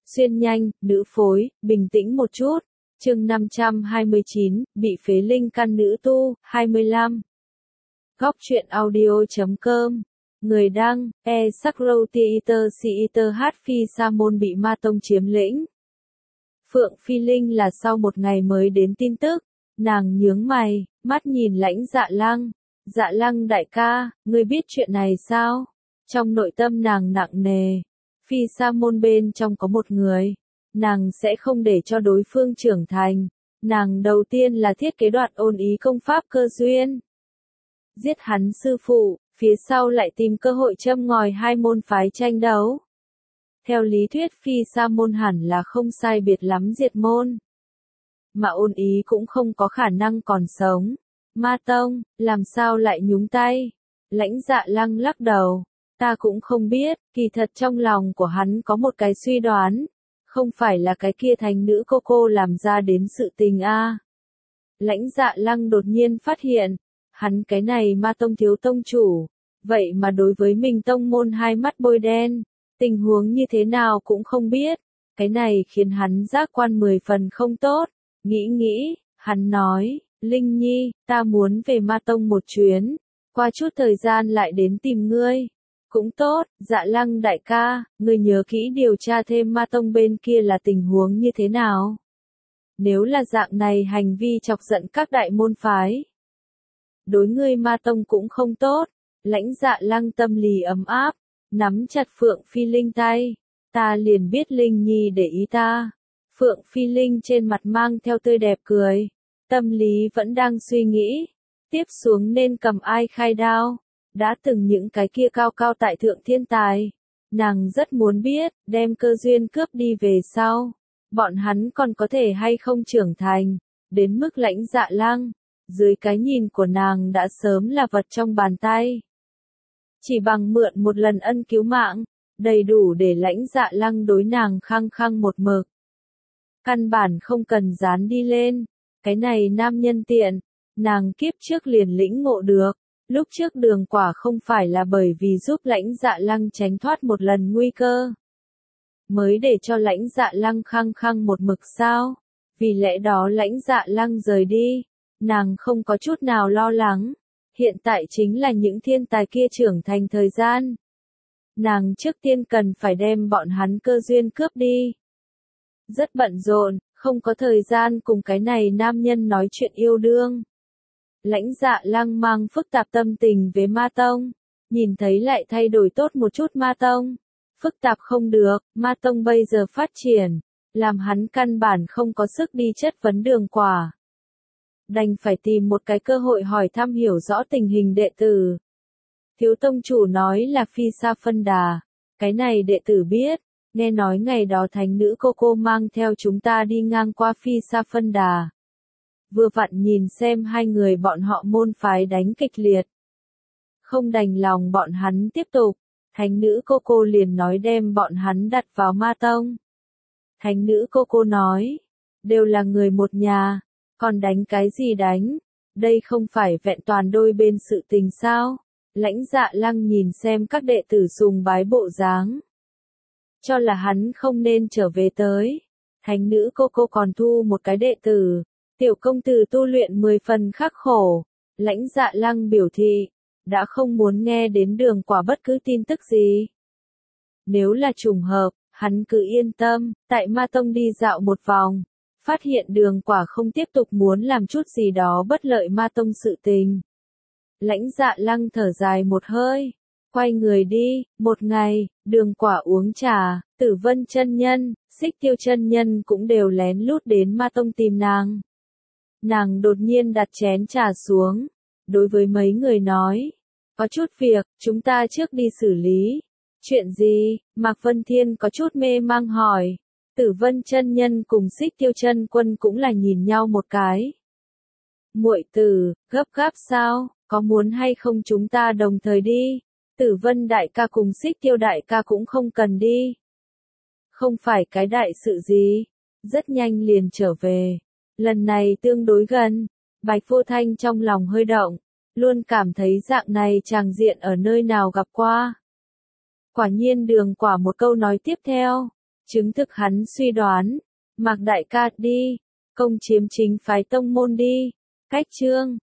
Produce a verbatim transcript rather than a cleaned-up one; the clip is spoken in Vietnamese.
Xuyên nhanh, nữ phối, bình tĩnh một chút. Chương năm trăm hai mươi chín, bị phế linh căn nữ tu, hai mươi lăm. Góc truyện audio chấm com. Người đăng, e Sakro Theater Theater hát Phi Sa Môn bị Ma Tông chiếm lĩnh. Phượng Phi Linh là sau một ngày mới đến tin tức, nàng nhướng mày, mắt nhìn Lãnh Dạ Lăng. Dạ Lăng đại ca, ngươi biết chuyện này sao? Trong nội tâm nàng nặng nề. Phi Sa Môn bên trong có một người, nàng sẽ không để cho đối phương trưởng thành. Nàng đầu tiên là thiết kế đoạt ôn ý công pháp cơ duyên. Giết hắn sư phụ, phía sau lại tìm cơ hội châm ngòi hai môn phái tranh đấu. Theo lý thuyết Phi Sa Môn hẳn là không sai biệt lắm diệt môn. Mà ôn ý cũng không có khả năng còn sống. Ma Tông, làm sao lại nhúng tay? Lãnh Dạ Lăng lắc đầu. Ta cũng không biết, kỳ thật trong lòng của hắn có một cái suy đoán. Không phải là cái kia thành nữ cô cô làm ra đến sự tình a. À. Lãnh Dạ Lăng đột nhiên phát hiện, hắn cái này Ma Tông thiếu tông chủ, vậy mà đối với mình tông môn hai mắt bôi đen, tình huống như thế nào cũng không biết, cái này khiến hắn giác quan mười phần không tốt, nghĩ nghĩ, hắn nói, Linh Nhi, ta muốn về Ma Tông một chuyến, qua chút thời gian lại đến tìm ngươi. Cũng tốt, Dạ Lăng đại ca, ngươi nhớ kỹ điều tra thêm Ma Tông bên kia là tình huống như thế nào. Nếu là dạng này hành vi chọc giận các đại môn phái, đối ngươi Ma Tông cũng không tốt. Lãnh Dạ Lăng tâm lý ấm áp, nắm chặt Phượng Phi Linh tay. Ta liền biết Linh Nhi để ý ta. Phượng Phi Linh trên mặt mang theo tươi đẹp cười. Tâm lý vẫn đang suy nghĩ. Tiếp xuống nên cầm ai khai đao. Đã từng những cái kia cao cao tại thượng thiên tài. Nàng rất muốn biết, đem cơ duyên cướp đi về sau. Bọn hắn còn có thể hay không trưởng thành. Đến mức Lãnh Dạ Lăng. Dưới cái nhìn của nàng đã sớm là vật trong bàn tay. Chỉ bằng mượn một lần ân cứu mạng, đầy đủ để Lãnh Dạ Lăng đối nàng khăng khăng một mực. Căn bản không cần dán đi lên, cái này nam nhân tiện, nàng kiếp trước liền lĩnh ngộ được. Lúc trước Đường Quả không phải là bởi vì giúp Lãnh Dạ Lăng tránh thoát một lần nguy cơ, mới để cho Lãnh Dạ Lăng khăng khăng một mực sao? Vì lẽ đó Lãnh Dạ Lăng rời đi. Nàng không có chút nào lo lắng, hiện tại chính là những thiên tài kia trưởng thành thời gian. Nàng trước tiên cần phải đem bọn hắn cơ duyên cướp đi. Rất bận rộn, không có thời gian cùng cái này nam nhân nói chuyện yêu đương. Lãnh Dạ Lăng mang phức tạp tâm tình với Ma Tông, nhìn thấy lại thay đổi tốt một chút Ma Tông. Phức tạp không được, Ma Tông bây giờ phát triển, làm hắn căn bản không có sức đi chất vấn Đường Quả. Đành phải tìm một cái cơ hội hỏi thăm hiểu rõ tình hình đệ tử. Thiếu tông chủ nói là Phi Sa Phân Đà. Cái này đệ tử biết, nghe nói ngày đó thánh nữ cô cô mang theo chúng ta đi ngang qua Phi Sa Phân Đà. Vừa vặn nhìn xem hai người bọn họ môn phái đánh kịch liệt. Không đành lòng bọn hắn tiếp tục, thánh nữ cô cô liền nói đem bọn hắn đặt vào Ma Tông. Thánh nữ cô cô nói, đều là người một nhà. Còn đánh cái gì đánh? Đây không phải vẹn toàn đôi bên sự tình sao? Lãnh Dạ Lăng nhìn xem các đệ tử sùng bái bộ dáng. Cho là hắn không nên trở về tới. Thánh nữ cô cô còn thu một cái đệ tử. Tiểu công tử tu luyện mười phần khắc khổ. Lãnh Dạ Lăng biểu thị. Đã không muốn nghe đến Đường Quả bất cứ tin tức gì. Nếu là trùng hợp, hắn cứ yên tâm. Tại Ma Tông đi dạo một vòng. Phát hiện Đường Quả không tiếp tục muốn làm chút gì đó bất lợi Ma Tông sự tình. Lãnh Dạ Lăng thở dài một hơi, quay người đi. Một ngày, Đường Quả uống trà, Tử Vân chân nhân, Xích Tiêu chân nhân cũng đều lén lút đến Ma Tông tìm nàng. Nàng đột nhiên đặt chén trà xuống, đối với mấy người nói, có chút việc, chúng ta trước đi xử lý. Chuyện gì? Mạc Vân Thiên có chút mê mang hỏi. Tử Vân chân nhân cùng Xích Tiêu chân quân cũng là nhìn nhau một cái. Muội tử, gấp gáp sao, có muốn hay không chúng ta đồng thời đi? Tử Vân đại ca cùng Xích Tiêu đại ca cũng không cần đi. Không phải cái đại sự gì, rất nhanh liền trở về. Lần này tương đối gần, Bạch Vô Thanh trong lòng hơi động, luôn cảm thấy dạng này tràng diện ở nơi nào gặp qua. Quả nhiên Đường Quả một câu nói tiếp theo. Chứng thực hắn suy đoán. Mạc đại ca đi, công chiếm chính phái tông môn đi. Cách chương